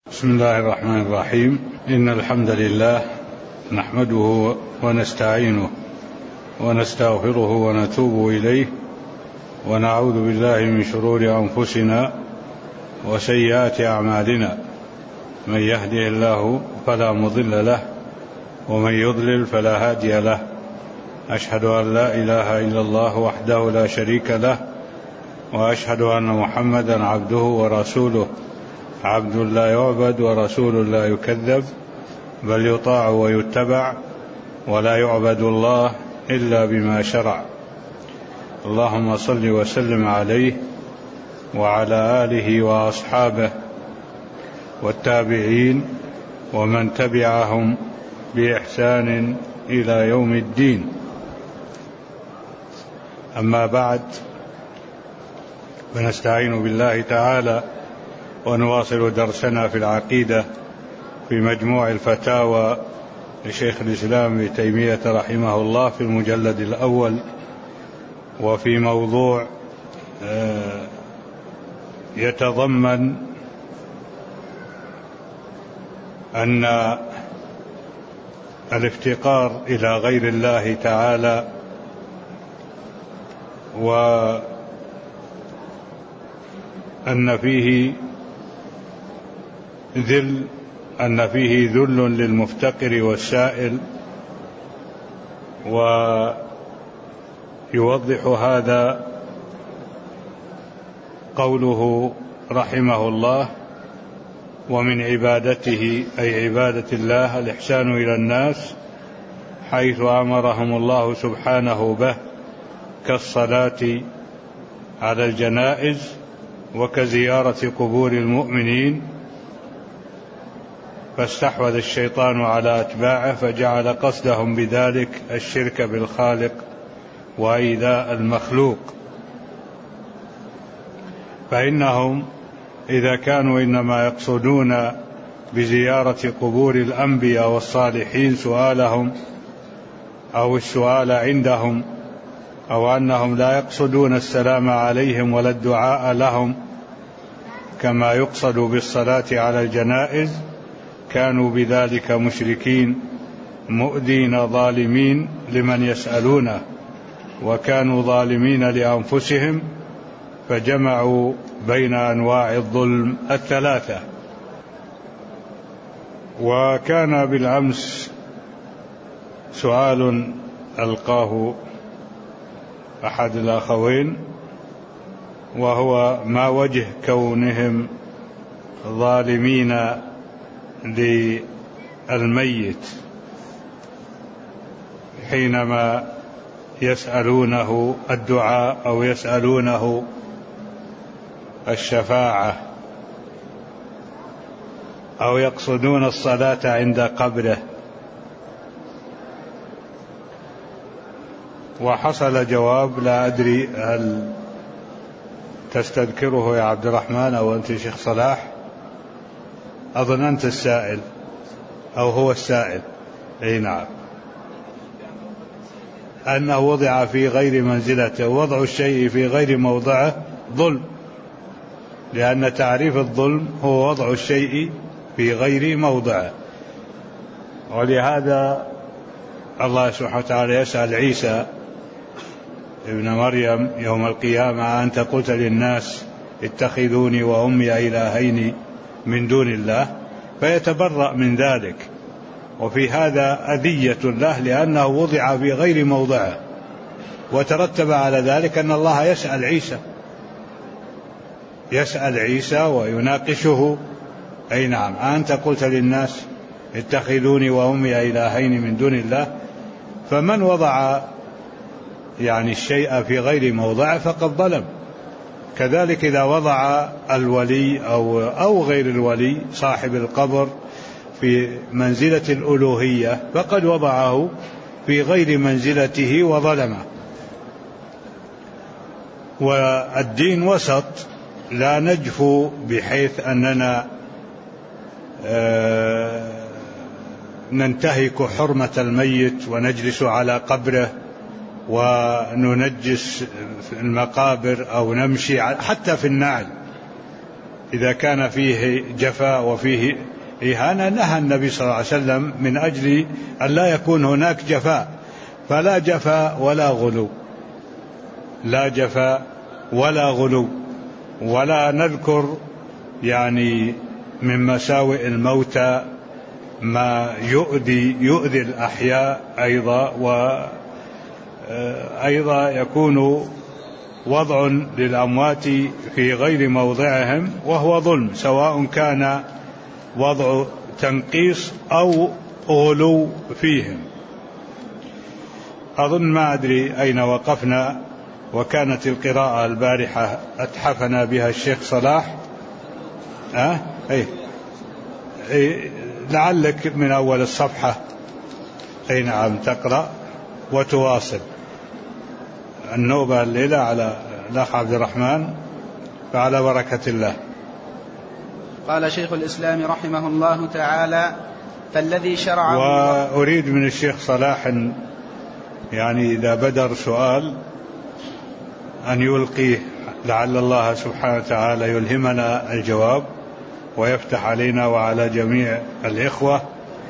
بسم الله الرحمن الرحيم. إن الحمد لله نحمده ونستعينه ونستغفره ونتوب إليه ونعوذ بالله من شرور أنفسنا وسيئات أعمالنا، من يهده الله فلا مضل له ومن يضلل فلا هادي له. أشهد أن لا إله إلا الله وحده لا شريك له، وأشهد أن محمدا عبده ورسوله، عبد لا يعبد ورسول لا يكذب، بل يطاع ويتبع، ولا يعبد الله إلا بما شرع. اللهم صل وسلم عليه وعلى آله وأصحابه والتابعين ومن تبعهم بإحسان إلى يوم الدين. أما بعد، فنستعين بالله تعالى ونواصل درسنا في العقيدة في مجموع الفتاوى لشيخ الإسلام ابن تيمية رحمه الله في المجلد الأول، وفي موضوع يتضمن أن الافتقار إلى غير الله تعالى وأن فيه ذل للمفتقر والسائل. ويوضح هذا قوله رحمه الله: ومن عبادته أي عبادة الله الإحسان إلى الناس، حيث أمرهم الله سبحانه به، كالصلاة على الجنائز وكزيارة قبور المؤمنين. فاستحوذ الشيطان على أتباعه فجعل قصدهم بذلك الشرك بالخالق وإيذاء المخلوق. فإنهم إذا كانوا إنما يقصدون بزيارة قبور الأنبياء والصالحين سؤالهم أو السؤال عندهم، أو أنهم لا يقصدون السلام عليهم ولا الدعاء لهم كما يقصد بالصلاة على الجنائز، كانوا بذلك مشركين مؤذين ظالمين لمن يسألونه، وكانوا ظالمين لأنفسهم، فجمعوا بين أنواع الظلم الثلاثة. وكان بالأمس سؤال ألقاه أحد الأخوين، وهو: ما وجه كونهم ظالمين للميت حينما يسألونه الدعاء أو يسألونه الشفاعة أو يقصدون الصلاة عند قبره؟ وحصل جواب، لا أدري هل تستذكره يا عبد الرحمن أو أنت شيخ صلاح؟ أظن أنت السائل أو هو السائل. أي نعم، أنه وضع في غير منزلته. وضع الشيء في غير موضعه ظلم، لأن تعريف الظلم هو وضع الشيء في غير موضعه. ولهذا الله سبحانه وتعالى يسأل عيسى ابن مريم يوم القيامة: أنت قلت للناس اتخذوني وأمي إلهين من دون الله؟ فيتبرأ من ذلك. وفي هذا أذية له، لأنه وضع في غير موضعه، وترتب على ذلك أن الله يسأل عيسى ويناقشه. أي نعم، أنت قلت للناس اتخذوني وأمي إلهين من دون الله. فمن وضع الشيء في غير موضعه فقد ظلم. كذلك إذا وضع الولي أو غير الولي صاحب القبر في منزلة الألوهية فقد وضعه في غير منزلته وظلمه. والدين وسط، لا نجفو بحيث أننا ننتهك حرمة الميت ونجلس على قبره وننجس المقابر أو نمشي حتى في النعل. إذا كان فيه جفاء وفيه إهانة نهى النبي صلى الله عليه وسلم من أجل أن لا يكون هناك جفاء، فلا جفاء ولا غلو، لا جفاء ولا غلو. ولا نذكر يعني من مساوئ الموتى ما يؤذي الأحياء أيضا، وأيضا يكون وضع للأموات في غير موضعهم وهو ظلم، سواء كان وضع تنقيص أو غلو فيهم. أظن ما أدري أين وقفنا، وكانت القراءة البارحة أتحفنا بها الشيخ صلاح. لعلك من أول الصفحة. أي نعم، تقرأ وتواصل. النوبة الليلة على الأخ عبد الرحمن، فعلى بركة الله. قال شيخ الإسلام رحمه الله تعالى: فالذي شرعه. وأريد من الشيخ صلاح يعني إذا بدر سؤال أن يلقيه، لعل الله سبحانه وتعالى يلهمنا الجواب ويفتح علينا وعلى جميع الإخوة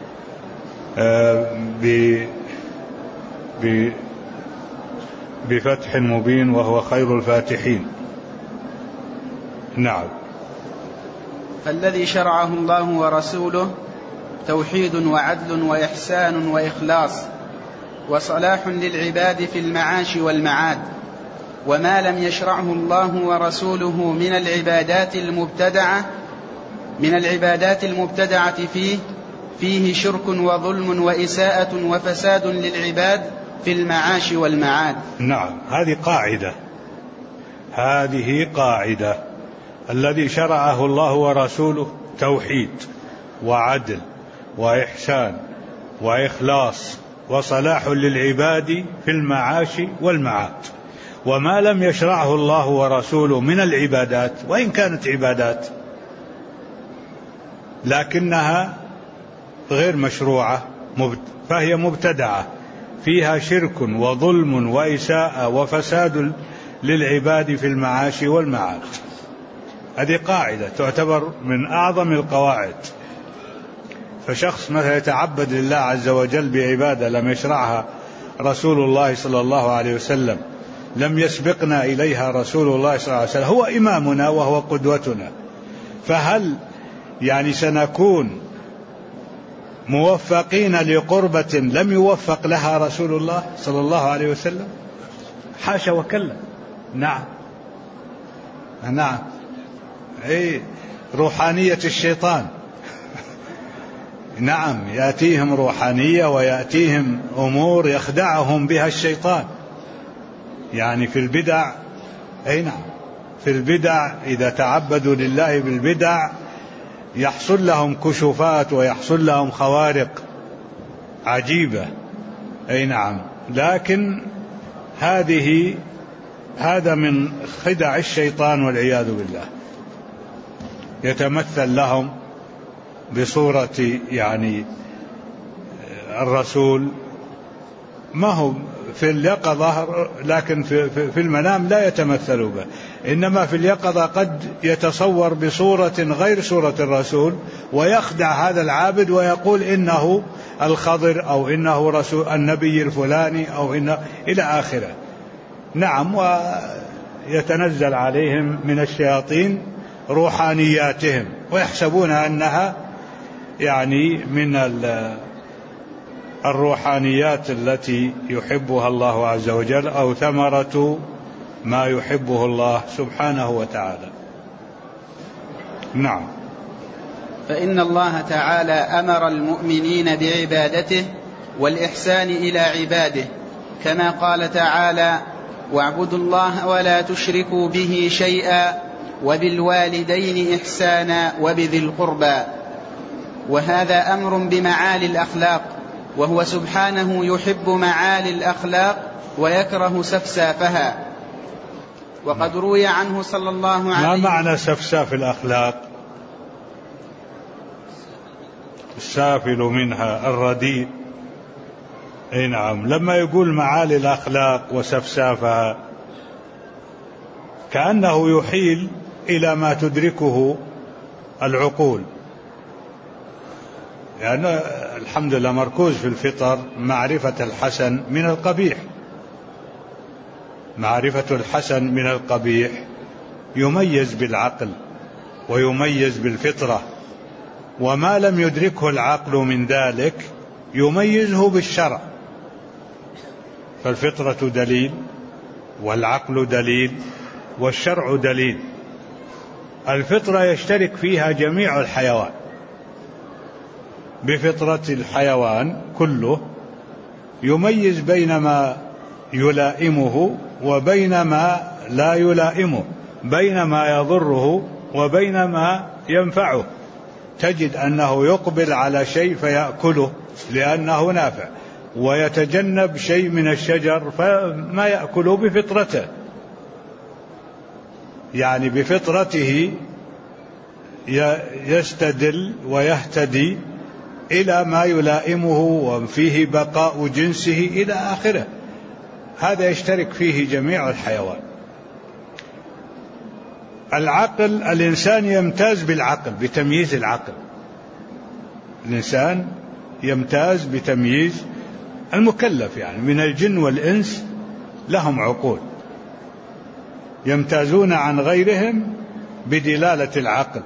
بفتح مبين وهو خير الفاتحين. نعم. فالذي شرعه الله ورسوله توحيد وعدل وإحسان وإخلاص وصلاح للعباد في المعاش والمعاد، وما لم يشرعه الله ورسوله من العبادات المبتدعة فيه شرك وظلم وإساءة وفساد للعباد في المعاش والمعاد. نعم، هذه قاعدة. الذي شرعه الله ورسوله توحيد وعدل وإحسان وإخلاص وصلاح للعباد في المعاش والمعاد، وما لم يشرعه الله ورسوله من العبادات، وإن كانت عبادات لكنها غير مشروعة فهي مبتدعة، فيها شرك وظلم وإساءة وفساد للعباد في المعاش والمعاد. هذه قاعدة تعتبر من أعظم القواعد. فشخص مثلا يتعبد لله عز وجل بعبادة لم يشرعها رسول الله صلى الله عليه وسلم، لم يسبقنا إليها رسول الله صلى الله عليه وسلم، هو إمامنا وهو قدوتنا، فهل يعني سنكون موفقين لقربة لم يوفق لها رسول الله صلى الله عليه وسلم؟ حاشا وكلا. نعم، روحانية الشيطان. نعم، يأتيهم روحانية ويأتيهم أمور يخدعهم بها الشيطان، يعني في البدع. نعم، في البدع إذا تعبدوا لله بالبدع يحصل لهم كشوفات ويحصل لهم خوارق عجيبة. نعم، لكن هذا من خدع الشيطان والعياذ بالله. يتمثل لهم بصورة يعني الرسول، ما هو في اليقظة، لكن في المنام لا يتمثل به، إنما في اليقظة قد يتصور بصورة غير صورة الرسول ويخدع هذا العابد ويقول إنه الخضر أو إنه رسول النبي الفلاني أو إنه إلى آخره. نعم، ويتنزل عليهم من الشياطين روحانياتهم ويحسبون أنها يعني من الروحانيات التي يحبها الله عز وجل أو ثمرة ما يحبه الله سبحانه وتعالى. نعم. فإن الله تعالى أمر المؤمنين بعبادته والإحسان إلى عباده، كما قال تعالى: واعبدوا الله ولا تشركوا به شيئا وبالوالدين إحسانا وبذي القربى. وهذا أمر بمعالي الأخلاق، وهو سبحانه يحب معالي الأخلاق ويكره سفسافها. وقد روي عنه صلى الله عليه وسلم. ما معنى سفساف الأخلاق؟ السافل منها الرديء. نعم، لما يقول معالي الأخلاق وسفسافها كأنه يحيل إلى ما تدركه العقول، لأن يعني الحمد لله مركوز في الفطر معرفة الحسن من القبيح، معرفة الحسن من القبيح يميز بالعقل ويميز بالفطرة، وما لم يدركه العقل من ذلك يميزه بالشرع. فالفطرة دليل، والعقل دليل، والشرع دليل. الفطرة يشترك فيها جميع الحيوان، بفطرة الحيوان كله يميز بين ما يلائمه وبين ما لا يلائمه، بين ما يضره وبين ما ينفعه. تجد أنه يقبل على شيء فيأكله لأنه نافع، ويتجنب شيء من الشجر فما يأكله بفطرته، يعني بفطرته يستدل ويهتدي إلى ما يلائمه وفيه بقاء جنسه إلى آخره. هذا يشترك فيه جميع الحيوان. العقل، الإنسان يمتاز بالعقل، بتمييز العقل. الإنسان يمتاز بتمييز المكلف، يعني من الجن والإنس لهم عقول يمتازون عن غيرهم بدلالة العقل،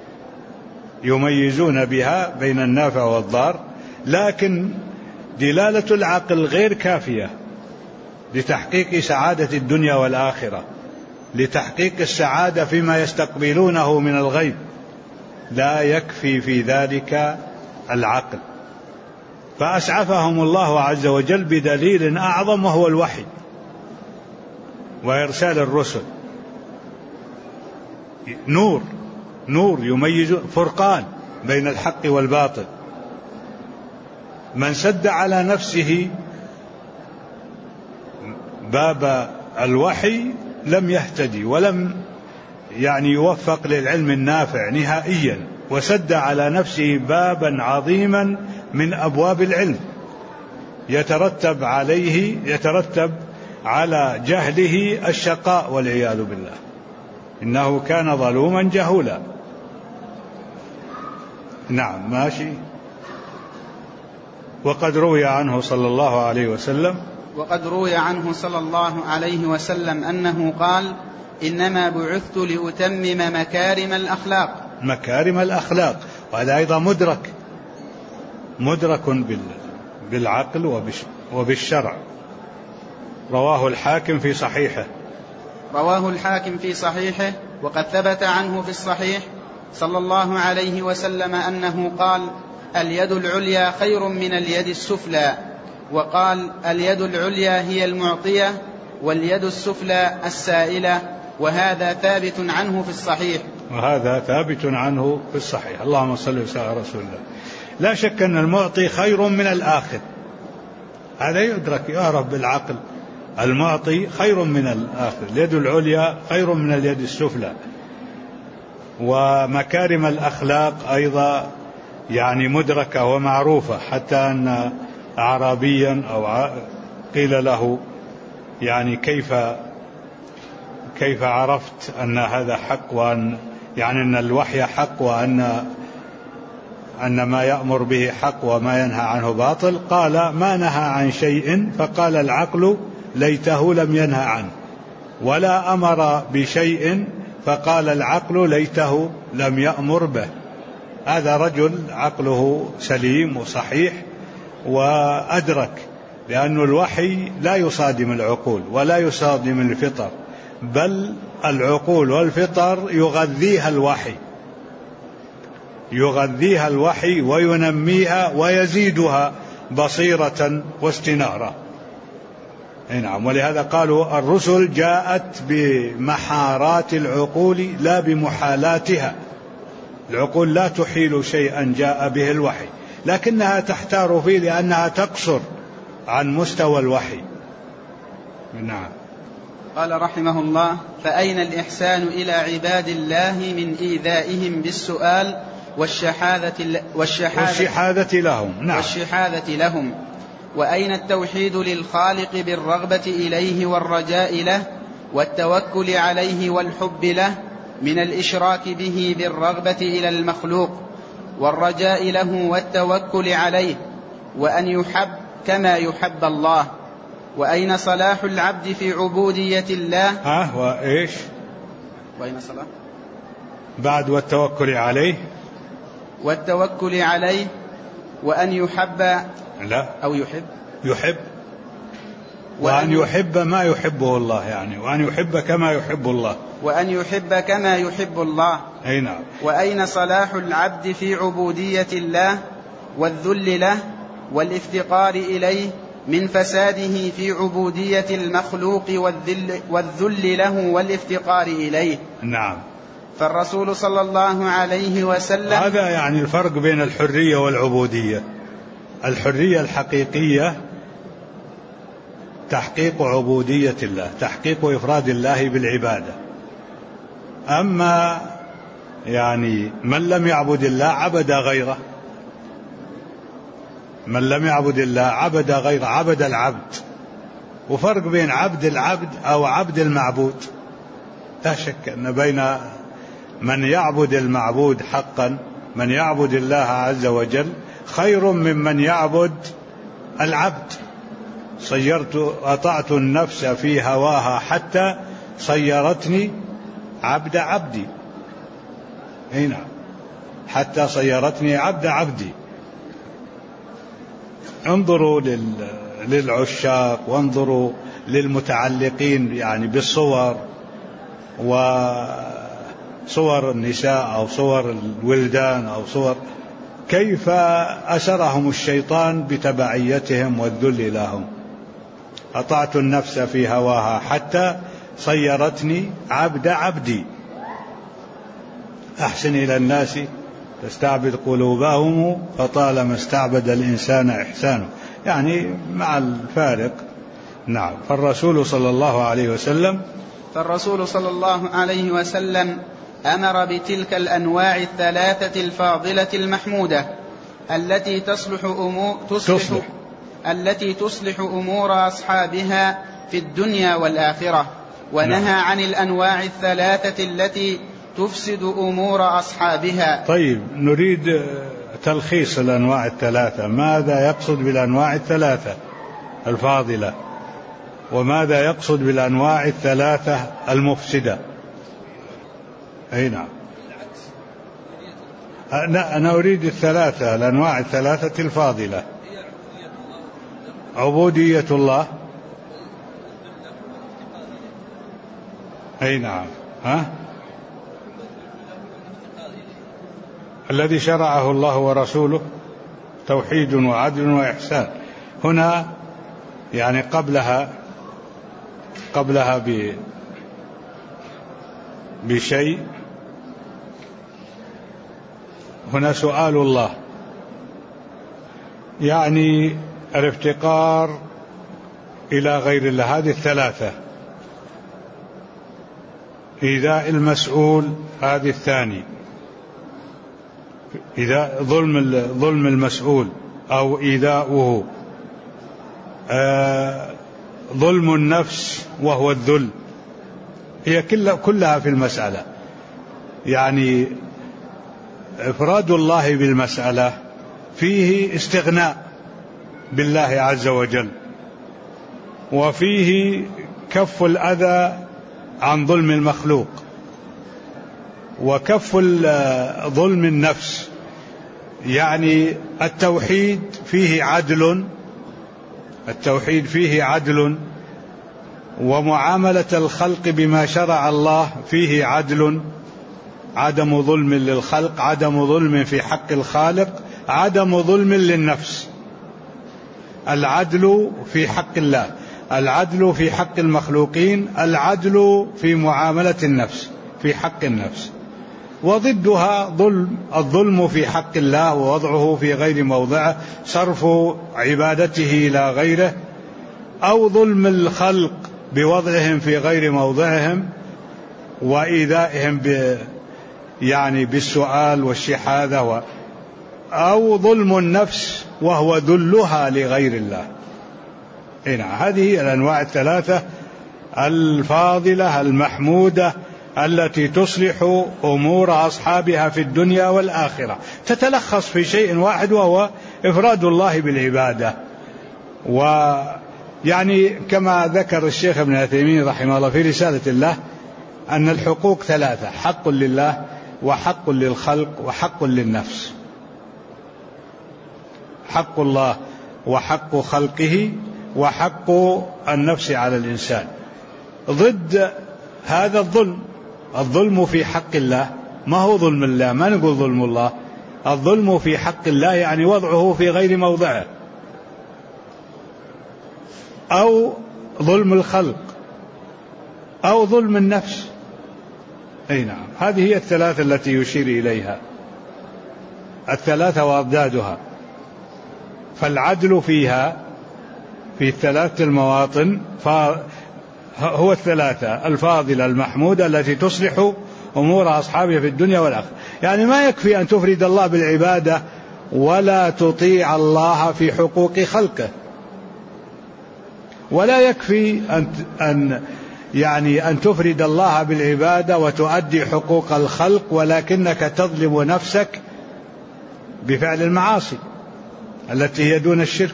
يميزون بها بين النافع والضار. لكن دلالة العقل غير كافية لتحقيق سعادة الدنيا والآخرة، لتحقيق السعادة فيما يستقبلونه من الغيب، لا يكفي في ذلك العقل. فأسعفهم الله عز وجل بدليل أعظم وهو الوحي وإرسال الرسل. نور يميز، فرقان بين الحق والباطل. من سد على نفسه باب الوحي لم يهتدي ولم يوفق للعلم النافع نهائيا، وسد على نفسه بابا عظيما من أبواب العلم يترتب على جهله الشقاء والعياذ بالله، إنه كان ظلوما جهولا. نعم ماشي. وقد روي عنه صلى الله عليه وسلم أنه قال: إنما بعثت لأتمم مكارم الأخلاق. وهذا أيضا مدرك بالعقل وبالشرع. رواه الحاكم في صحيحه. وقد ثبت عنه في الصحيح صلى الله عليه وسلم أنه قال: اليد العليا خير من اليد السفلى. وقال: اليد العليا هي المعطية، واليد السفلى السائلة. وهذا ثابت عنه في الصحيح. اللهم صل وسلم على رسول الله. لا شك أن المعطي خير من الآخذ، هذا يدرك يعرف بالعقل. المعطي خير من الآخذ، اليد العليا خير من اليد السفلى. ومكارم الأخلاق أيضا مدركة ومعروفة، حتى أن أعرابيا أو قيل له كيف عرفت أن هذا حق، وأن أن الوحي حق، وأن ما يأمر به حق وما ينهى عنه باطل؟ قال: ما نهى عن شيء فقال العقل ليته لم ينهى عنه، ولا أمر بشيء فقال العقل ليته لم يأمر به. هذا رجل عقله سليم وصحيح وأدرك، لأن الوحي لا يصادم العقول ولا يصادم الفطر، بل العقول والفطر يغذيها الوحي وينميها ويزيدها بصيرة واستنارة. نعم. ولهذا قالوا الرسل جاءت بمحارات العقول لا بمحالاتها. العقول لا تحيل شيئا جاء به الوحي، لكنها تحتار فيه لأنها تقصر عن مستوى الوحي. نعم. قال رحمه الله: فأين الإحسان إلى عباد الله من إيذائهم بالسؤال والشحاذة لهم؟ نعم. والشحاذة لهم. وأين التوحيد للخالق بالرغبة إليه والرجاء له والتوكل عليه والحب له من الإشراك به بالرغبة إلى المخلوق والرجاء له والتوكل عليه، وأن يحب كما يحب الله. وأين صلاح العبد في عبودية الله؟ وإيش وأين صلاح بعد والتوكل عليه؟ والتوكل عليه، وأن يحب لا أو يحب وأن يحب ما يحبه الله، يعني وأن يحب كما يحب الله، وأن يحب كما يحب الله. أي نعم. وأين صلاح العبد في عبودية الله والذل له والافتقار إليه من فساده في عبودية المخلوق والذل له والافتقار إليه؟ نعم. فالرسول صلى الله عليه وسلم، هذا يعني الفرق بين الحرية والعبودية. الحرية الحقيقية تحقيق عبودية الله، تحقيق إفراد الله بالعبادة. أما يعني من لم يعبد الله عبد غيره، من لم يعبد الله عبد غيره، عبد العبد. وفرق بين عبد العبد أو عبد المعبود. لا شك أن بين من يعبد المعبود حقا، من يعبد الله عز وجل، خير ممن يعبد العبد. أطعت النفس في هواها حتى صيرتني عبد عبدي. هنا حتى صيرتني عبد عبدي. انظروا للعشاق، وانظروا للمتعلقين يعني بالصور، وصور النساء أو صور الولدان أو صور، كيف أسرهم الشيطان بتبعيتهم والذل لهم. أطعت النفس في هواها حتى صيرتني عبد عبدي. أحسن إلى الناس تستعبد قلوبهم فطالما استعبد الإنسان إحسانه، يعني مع الفارق. نعم. فالرسول صلى الله عليه وسلم أمر بتلك الأنواع الثلاثة الفاضلة المحمودة التي تصلح أمور أصحابها في الدنيا والآخرة، ونهى عن الأنواع الثلاثة التي تفسد أمور أصحابها. طيب، نريد تلخيص الأنواع الثلاثة. ماذا يقصد بالأنواع الثلاثة الفاضلة، وماذا يقصد بالأنواع الثلاثة المفسدة؟ أي نعم. أنا أريد الأنواع الثلاثة الفاضلة. عبودية الله. أي نعم. الذي شرعه الله ورسوله توحيد وعدل وإحسان. هنا يعني قبلها بشيء. هنا سؤال الله، يعني الافتقار إلى غير الله. هذه الثلاثة. إيذاء المسؤول، هذه الثاني. إذا ظلم المسؤول أو إيذاؤه. ظلم النفس وهو الذل. هي كلها في المسألة. يعني إفراد الله بالمسألة فيه استغناء بالله عز وجل، وفيه كف الأذى عن ظلم المخلوق، وكف ظلم النفس. يعني التوحيد فيه عدل، ومعاملة الخلق بما شرع الله فيه عدل. عدم ظلم للخلق، عدم ظلم في حق الخالق، عدم ظلم للنفس. العدل في حق الله، العدل في حق المخلوقين، العدل في معاملة النفس في حق النفس. وضدها الظلم في حق الله ووضعه في غير موضعه، صرف عبادته إلى غيره، أو ظلم الخلق بوضعهم في غير موضعهم وإيذائهم يعني بالسؤال والشحاذة، أو ظلم النفس وهو ذلها لغير الله. هذه الأنواع الثلاثة الفاضلة المحمودة التي تصلح أمور أصحابها في الدنيا والآخرة، تتلخص في شيء واحد وهو إفراد الله بالعبادة. ويعني كما ذكر الشيخ ابن عثيمين رحمه الله في رسالة الله أن الحقوق ثلاثة: حق لله وحق للخلق وحق للنفس. حق الله وحق خلقه وحق النفس على الإنسان. ضد هذا الظلم في حق الله. ما هو ظلم الله؟ ما نقول ظلم الله. الظلم في حق الله يعني وضعه في غير موضعه، أو ظلم الخلق، أو ظلم النفس. أي نعم، هذه هي الثلاثة التي يشير إليها، الثلاثة وأضدادها. فالعدل فيها في الثلاثة المواطن هو الثلاثة الفاضلة المحمودة التي تصلح أمور أصحابها في الدنيا والآخرة. يعني ما يكفي أن تفرد الله بالعبادة ولا تطيع الله في حقوق خلقه، ولا يكفي أن تفرد الله بالعبادة وتؤدي حقوق الخلق ولكنك تظلم نفسك بفعل المعاصي التي هي دون الشرك.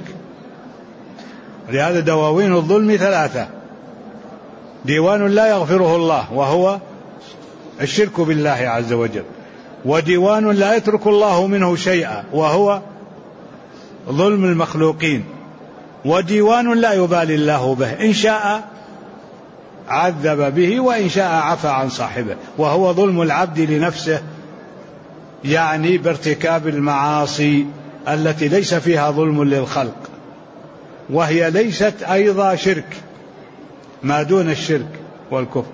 لهذا دواوين الظلم ثلاثة: ديوان لا يغفره الله وهو الشرك بالله عز وجل، وديوان لا يترك الله منه شيئا وهو ظلم المخلوقين، وديوان لا يبالي الله به، إن شاء عذب به وإن شاء عفى عن صاحبه، وهو ظلم العبد لنفسه، يعني بارتكاب المعاصي التي ليس فيها ظلم للخلق، وهي ليست أيضا شرك، ما دون الشرك والكفر.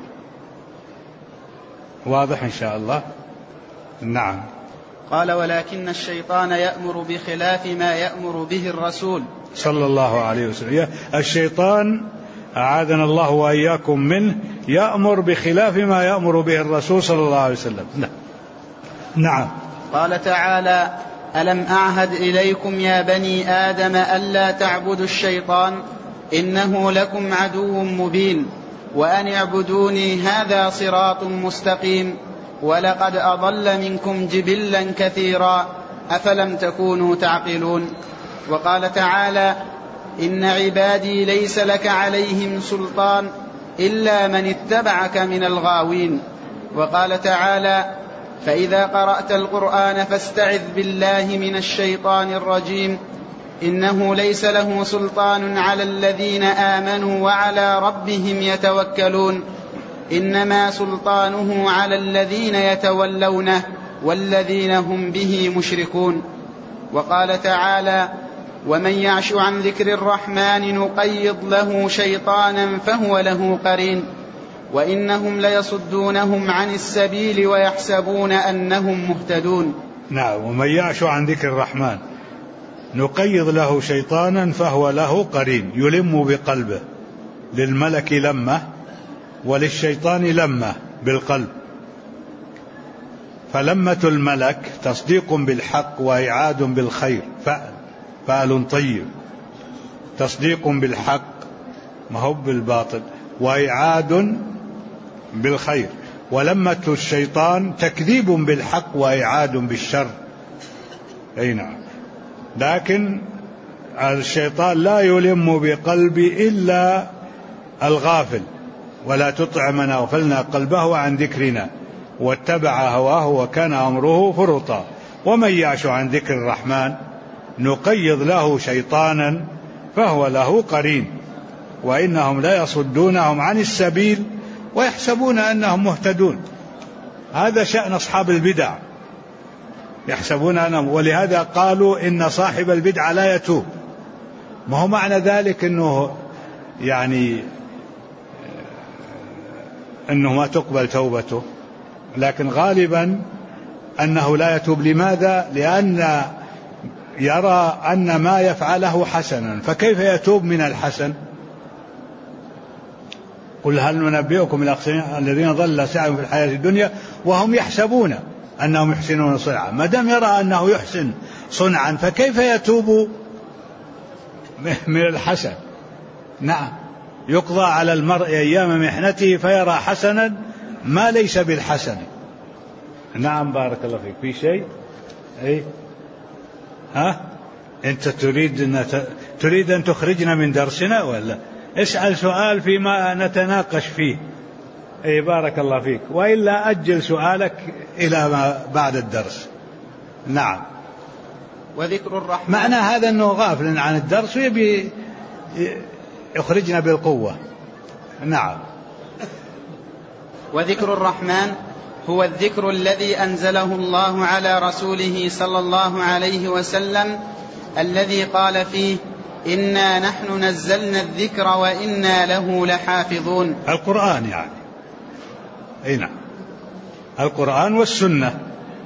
واضح إن شاء الله؟ نعم. قال: ولكن الشيطان يأمر بخلاف ما يأمر به الرسول صلى الله عليه وسلم. الشيطان أعاذنا الله وإياكم منه يأمر بخلاف ما يأمر به الرسول صلى الله عليه وسلم. نعم. قال تعالى: ألم أعهد إليكم يا بني آدم ألا تعبدوا الشيطان إنه لكم عدو مبين وأن اعبدوني هذا صراط مستقيم ولقد أضل منكم جبلا كثيرا أفلم تكونوا تعقلون. وقال تعالى: إن عبادي ليس لك عليهم سلطان إلا من اتبعك من الغاوين. وقال تعالى: فإذا قرأت القرآن فاستعذ بالله من الشيطان الرجيم إنه ليس له سلطان على الذين آمنوا وعلى ربهم يتوكلون إنما سلطانه على الذين يتولونه والذين هم به مشركون. وقال تعالى: ومن يعش عن ذكر الرحمن نقيض له شيطانا فهو له قرين وإنهم ليصدونهم عن السبيل ويحسبون أنهم مهتدون. نعم. ومن يعش عن ذكر الرحمن نقيض له شيطانا فهو له قرين، يلم بقلبه، للملك لمة وللشيطان لمة بالقلب. فلمة الملك تصديق بالحق وإعاد بالخير، فعل طيب، تصديق بالحق ما هو بالباطل، وإعاد بالخير. ولمة الشيطان تكذيب بالحق وإعاد بالشر. أي نعم. لكن الشيطان لا يلم بقلب إلا الغافل، ولا تطع من أغفلنا قلبه عن ذكرنا واتبع هواه وكان أمره فرطا. ومن يعش عن ذكر الرحمن نقيض له شيطانا فهو له قرين وإنهم لا يصدونهم عن السبيل ويحسبون أنهم مهتدون. هذا شأن أصحاب البدع، يحسبون أنهم، ولهذا قالوا إن صاحب البدع لا يتوب. ما هو معنى ذلك أنه يعني أنه ما تقبل توبته، لكن غالبا أنه لا يتوب. لماذا؟ لأن يرى أن ما يفعله حسنا، فكيف يتوب من الحسن؟ قل هل ننبئكم الأخسرين الذين ضل سعيهم في الحياة الدنيا وهم يحسبون أنهم يحسنون صنعا. ما دام يرى أنه يحسن صنعا فكيف يتوب من الحسن؟ نعم. يقضى على المرء أيام محنته فيرى حسنا ما ليس بالحسن. نعم بارك الله فيك. في شيء؟ أي ها أنت تريد أن تخرجنا من درسنا ولا؟ اسأل سؤال فيما نتناقش فيه. أي بارك الله فيك، وإلا أجل سؤالك إلى ما بعد الدرس. نعم. وذكر الرحمن معنى هذا أنه غافل عن الدرس ويبي يخرجنا بالقوة. نعم. وذكر الرحمن هو الذكر الذي أنزله الله على رسوله صلى الله عليه وسلم، الذي قال فيه: إنا نحن نزلنا الذكر وإنا له لحافظون. القرآن يعني. أي نعم، القرآن والسنة.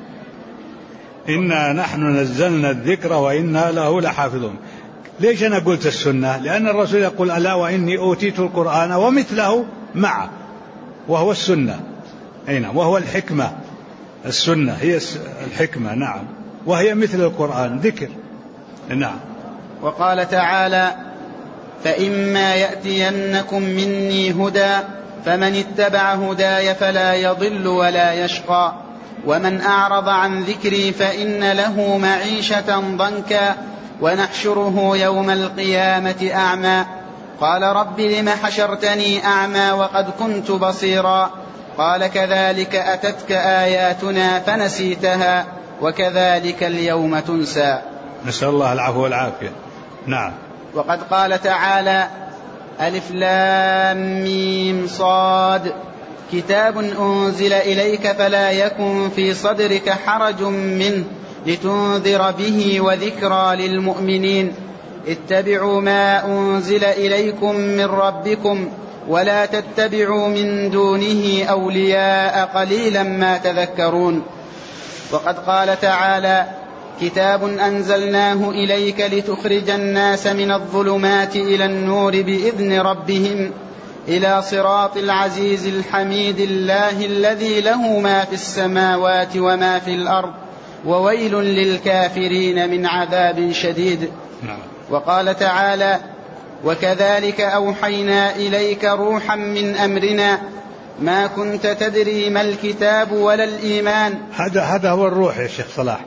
إنا نحن نزلنا الذكر وإنا له لحافظون. ليش أنا قلت السنة؟ لأن الرسول يقول: ألا وإني أوتيت القرآن ومثله معه، وهو السنة. أي نعم، وهو الحكمة. السنة هي الحكمة. نعم، وهي مثل القرآن ذكر. نعم. وقال تعالى: فإما يأتينكم مني هدى فمن اتبع هداي فلا يضل ولا يشقى ومن أعرض عن ذكري فإن له معيشة ضنكا ونحشره يوم القيامة أعمى قال رب لم حشرتني أعمى وقد كنت بصيرا قال كذلك أتتك آياتنا فنسيتها وكذلك اليوم تنسى. نسأل الله العفو والعافية. نعم. وقد قال تعالى: ألف لام ميم صاد كتاب أنزل إليك فلا يكن في صدرك حرج منه لتنذر به وذكرى للمؤمنين اتبعوا ما أنزل إليكم من ربكم ولا تتبعوا من دونه أولياء قليلا ما تذكرون. وقد قال تعالى: كتاب أنزلناه إليك لتخرج الناس من الظلمات إلى النور بإذن ربهم إلى صراط العزيز الحميد الله الذي له ما في السماوات وما في الأرض وويل للكافرين من عذاب شديد. وقال تعالى: وكذلك أوحينا إليك روحا من أمرنا ما كنت تدري ما الكتاب ولا الإيمان. هذا هو الروح يا شيخ صلاح،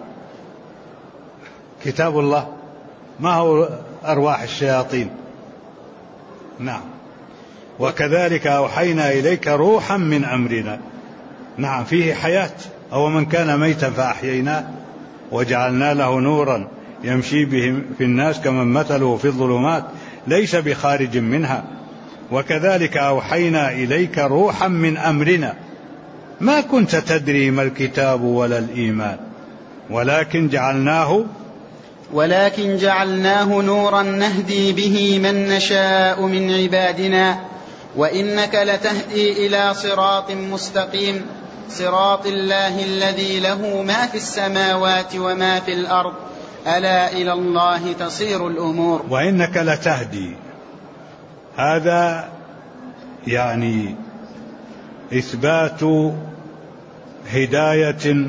كتاب الله، ما هو أرواح الشياطين. نعم. وكذلك أوحينا إليك روحا من أمرنا. نعم، فيه حياة. أو من كان ميتا فأحييناه وجعلنا له نورا يمشي به في الناس كمن مثله في الظلمات ليس بخارج منها وكذلك أوحينا إليك روحا من أمرنا ما كنت تدري ما الكتاب ولا الإيمان ولكن جعلناه نورا نهدي به من نشاء من عبادنا وإنك لتهدي إلى صراط مستقيم صراط الله الذي له ما في السماوات وما في الأرض ألا إلى الله تصير الأمور. وإنك لتهدي، هذا يعني إثبات هداية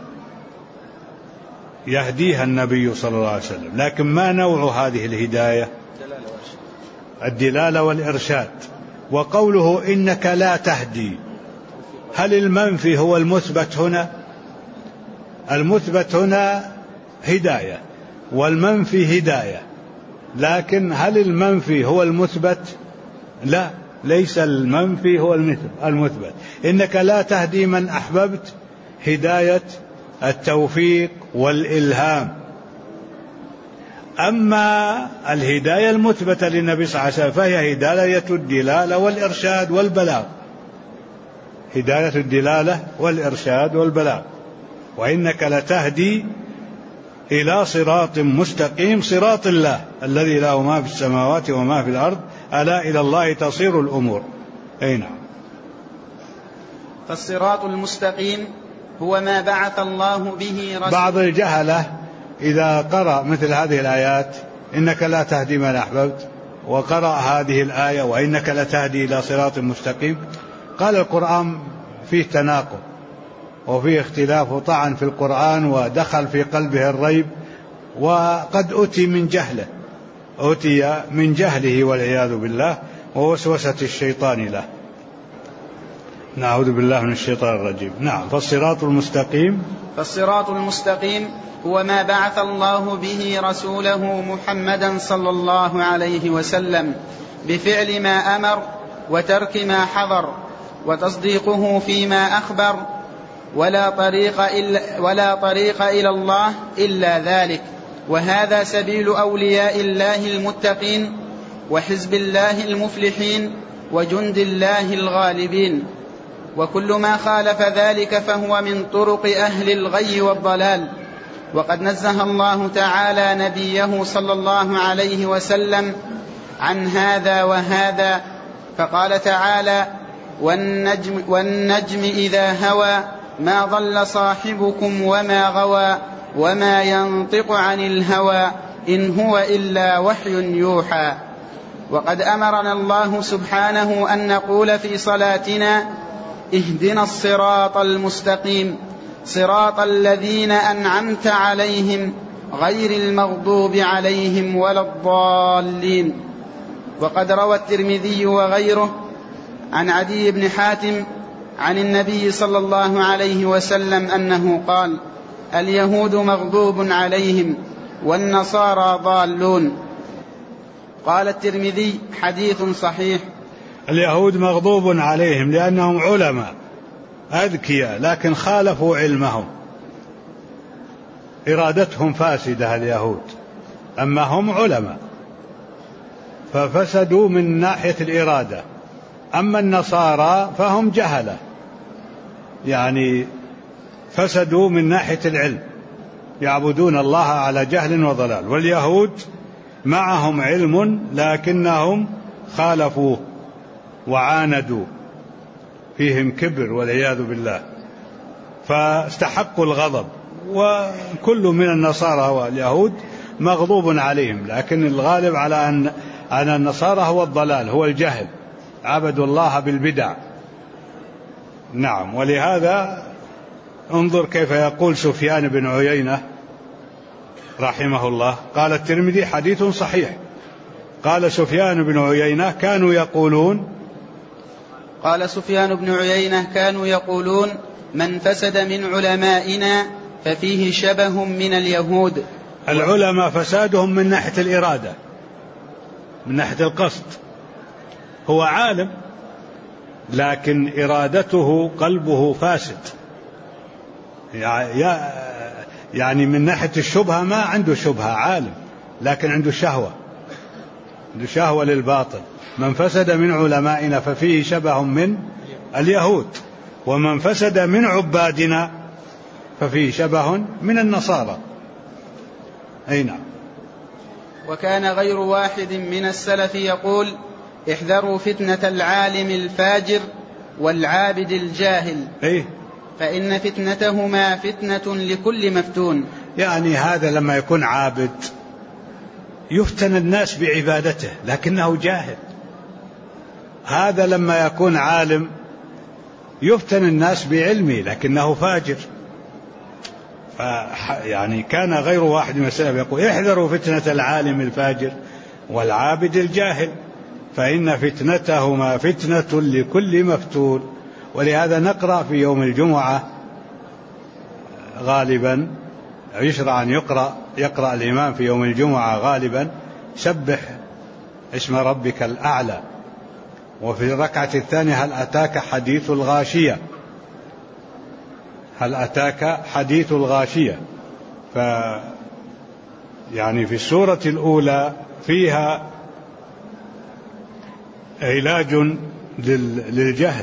يهديها النبي صلى الله عليه وسلم، لكن ما نوع هذه الهداية؟ الدلالة والإرشاد. وقوله إنك لا تهدي، هل المنفي هو المثبت هنا؟ المثبت هنا هداية والمنفي هداية، لكن هل المنفي هو المثبت؟ لا، ليس المنفي هو المثبت. إنك لا تهدي من أحببت، هداية التوفيق والإلهام. أما الهداية المثبتة للنبي صلى الله عليه وسلم فهي هداية الدلالة والإرشاد والبلاغ، هداية الدلالة والإرشاد والبلاغ. وإنك لتهدي إلى صراط مستقيم صراط الله الذي له ما في السماوات وما في الأرض ألا إلى الله تصير الأمور. أي نعم. فالصراط المستقيم هو ما بعث الله به رسول. بعض الجهلة إذا قرأ مثل هذه الآيات إنك لا تهدي من أحببت وقرأ هذه الآية وإنك لتهدي إلى صراط مستقيم، قال القرآن فيه تناقض وفيه اختلاف وطعن في القرآن ودخل في قلبه الريب، وقد أتي من جهله والعياذ بالله ووسوسة الشيطان له. نعوذ بالله من الشيطان الرجيم. نعم. فالصراط المستقيم هو ما بعث الله به رسوله محمدا صلى الله عليه وسلم بفعل ما أمر وترك ما حظر وتصديقه فيما أخبر، ولا طريق إلى الله إلا ذلك. وهذا سبيل أولياء الله المتقين وحزب الله المفلحين وجند الله الغالبين. وكل ما خالف ذلك فهو من طرق أهل الغي والضلال. وقد نزه الله تعالى نبيه صلى الله عليه وسلم عن هذا وهذا، فقال تعالى: والنجم إذا هوى ما ضل صاحبكم وما غوى وما ينطق عن الهوى إن هو إلا وحي يوحى. وقد أمرنا الله سبحانه أن نقول في صلاتنا: اهدنا الصراط المستقيم صراط الذين أنعمت عليهم غير المغضوب عليهم ولا الضالين. وقد روى الترمذي وغيره عن عدي بن حاتم عن النبي صلى الله عليه وسلم أنه قال: اليهود مغضوب عليهم والنصارى ضالون. قال الترمذي: حديث صحيح. اليهود مغضوب عليهم لأنهم علماء أذكياء، لكن خالفوا علمهم، إرادتهم فاسدة اليهود، أما هم علماء ففسدوا من ناحية الإرادة. أما النصارى فهم جهلة، يعني فسدوا من ناحية العلم، يعبدون الله على جهل وضلال. واليهود معهم علم لكنهم خالفوه وعاندوا، فيهم كبر والعياذ بالله، فاستحقوا الغضب. وكل من النصارى واليهود مغضوب عليهم، لكن الغالب على أن النصارى هو الضلال، هو الجهل، عبدوا الله بالبدع. نعم. ولهذا انظر كيف يقول سفيان بن عيينة رحمه الله. قال الترمذي: حديث صحيح. قال سفيان بن عيينة: قال سفيان بن عيينة: كانوا يقولون: من فسد من علمائنا ففيه شبه من اليهود. العلماء فسادهم من ناحية الإرادة، من ناحية القصد، هو عالم لكن إرادته قلبه فاسد، يعني من ناحية الشبهة ما عنده شبهة، عالم لكن عنده شهوة، عنده شهوة للباطل. من فسد من علمائنا ففيه شبه من اليهود، ومن فسد من عبادنا ففيه شبه من النصارى. أي نعم. وكان غير واحد من السلف يقول: احذروا فتنة العالم الفاجر والعابد الجاهل، فإن فتنتهما فتنة لكل مفتون. يعني هذا لما يكون عابد يفتن الناس بعبادته لكنه جاهل، هذا لما يكون عالم يفتن الناس بعلمه لكنه فاجر. يعني كان غير واحد من السلف يقول: احذروا فتنة العالم الفاجر والعابد الجاهل، فإن فتنتهما فتنة لكل مفتون. ولهذا نقرأ في يوم الجمعة غالبا، يشرع أن يقرأ الإمام في يوم الجمعة غالبا: سبح اسم ربك الأعلى. وفي الركعة الثانية: هل أتاك حديث الغاشية، هل أتاك حديث الغاشية. يعني في السورة الأولى فيها علاج للجهل،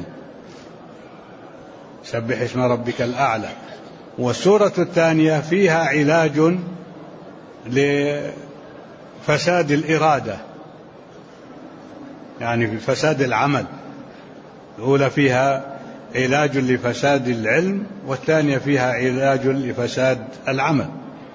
سبح اسم ربك الأعلى. والسورة الثانية فيها علاج لفساد الإرادة، يعني فساد العمل. الأولى فيها علاج لفساد العلم، والثانية فيها علاج لفساد العمل.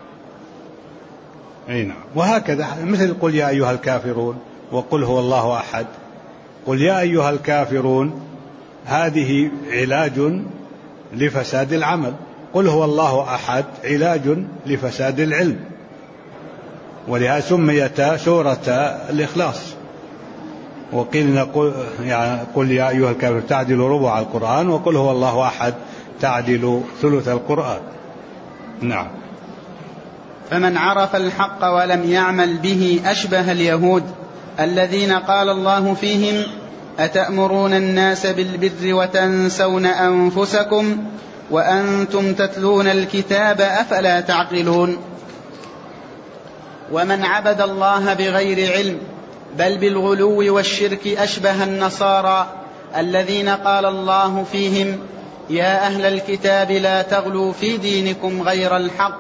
أي نعم. وهكذا مثل قل يا أيها الكافرون وقل هو الله أحد. قل يا أيها الكافرون هذه علاج لفساد العمل، قل هو الله أحد علاج لفساد العلم، ولهذا سميتا سورة الإخلاص. وقيل قل يا أيها الكافر تعدل ربع القرآن، وقل هو الله أحد تعدل ثلث القرآن. نعم. فمن عرف الحق ولم يعمل به أشبه اليهود الذين قال الله فيهم أتأمرون الناس بالبر وتنسون أنفسكم وأنتم تتلون الكتاب أفلا تعقلون. ومن عبد الله بغير علم بل بالغلو والشرك أشبه النصارى الذين قال الله فيهم يا أهل الكتاب لا تغلوا في دينكم غير الحق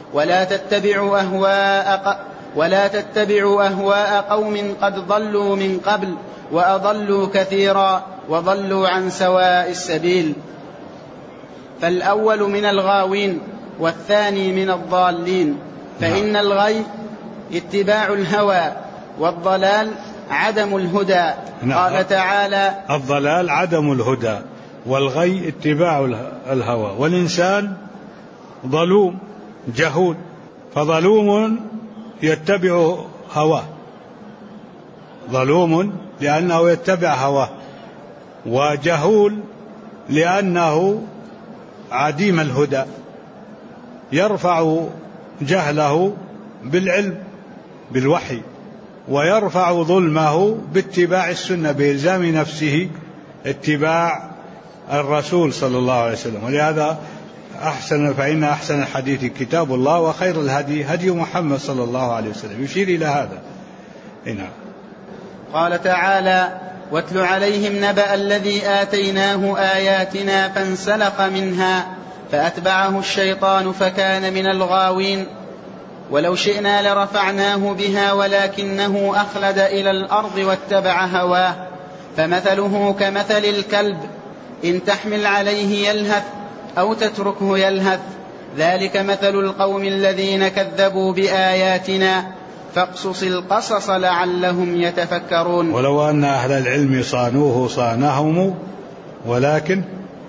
ولا تتبعوا أهواء قوم قد ضلوا من قبل وأضلوا كثيرا وضلوا عن سواء السبيل. فالأول من الغاوين والثاني من الضالين، فإن الغي اتباع الهوى والضلال عدم الهدى. قال تعالى الضلال عدم الهدى والغي اتباع الهوى، والإنسان ظلوم جهول، فظلوم يتبع هواه، ظلوم لأنه يتبع هواه، وجهول لأنه عديم الهدى، يرفع جهله بالعلم بالوحي، ويرفع ظلمه باتباع السنة بإلزام نفسه اتباع الرسول صلى الله عليه وسلم. ولهذا فإن أحسن الحديث كتاب الله وخير الهدي هدي محمد صلى الله عليه وسلم، يشير إلى هذا. هنا قال تعالى واتل عليهم نبأ الذي آتيناه آياتنا فانسلخ منها فأتبعه الشيطان فكان من الغاوين. ولو شئنا لرفعناه بها ولكنه أخلد إلى الأرض واتبع هواه، فمثله كمثل الكلب إن تحمل عليه يلهث أو تتركه يلهث، ذلك مثل القوم الذين كذبوا بآياتنا فاقصص القصص لعلهم يتفكرون. ولو أن أهل العلم صانوه صانهم ولكن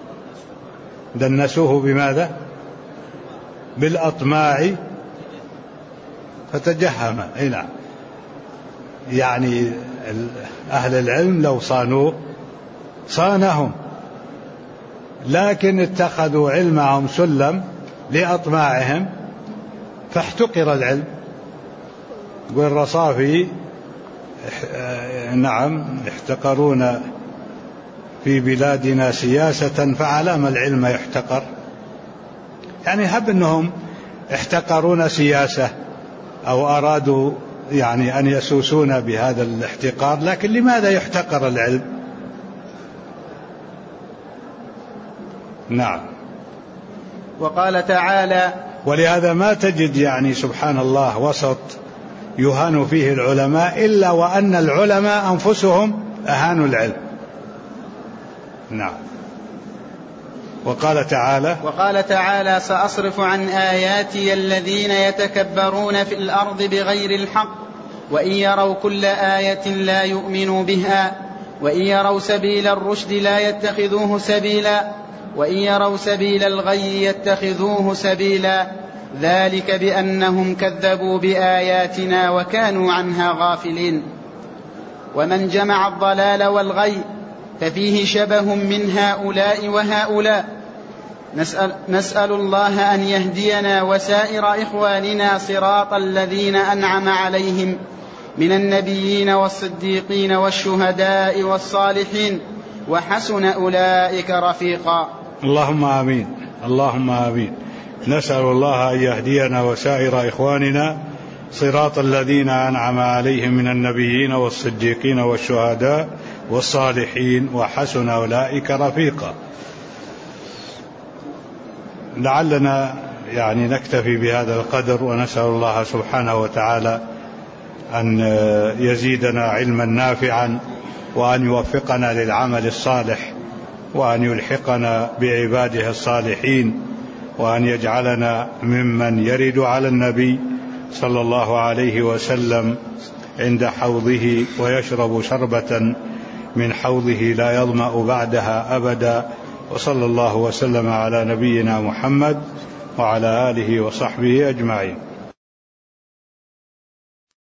دنسوه بماذا؟ بالأطماع فتجهم. هنا يعني أهل العلم لو صانوه صانهم، لكن اتخذوا علمهم سلم لأطماعهم فاحتقر العلم. والرصافي نعم يحتقرون في بلادنا سياسة فعلام العلم يحتقر، يعني هب أنهم احتقرون سياسة أو أرادوا يعني أن يسوسون بهذا الاحتقار، لكن لماذا يحتقر العلم؟ نعم. وقال تعالى ولهذا ما تجد يعني سبحان الله وسط يهان فيه العلماء إلا وأن العلماء أنفسهم أهانوا العلم. نعم. وقال تعالى سأصرف عن آياتي الذين يتكبرون في الأرض بغير الحق وإن يروا كل آية لا يؤمنوا بها وإن يروا سبيل الرشد لا يتخذوه سبيلا وإن يروا سبيل الغي يتخذوه سبيلا، ذلك بأنهم كذبوا بآياتنا وكانوا عنها غافلين. ومن جمع الضلال والغي ففيه شبه من هؤلاء وهؤلاء. نسأل الله أن يهدينا وسائر إخواننا صراط الذين أنعم عليهم من النبيين والصديقين والشهداء والصالحين وحسن أولئك رفيقا. اللهم آمين. اللهم آمين. نسأل الله أن يهدينا وسائر إخواننا صراط الذين أنعم عليهم من النبيين والصديقين والشهداء والصالحين وحسن أولئك رفيقا. لعلنا يعني نكتفي بهذا القدر، ونسأل الله سبحانه وتعالى أن يزيدنا علما نافعا وأن يوفقنا للعمل الصالح وأن يلحقنا بعباده الصالحين وأن يجعلنا ممن يرد على النبي صلى الله عليه وسلم عند حوضه ويشرب شربة من حوضه لا يظمأ بعدها أبدا. وصلى الله وسلم على نبينا محمد وعلى آله وصحبه أجمعين.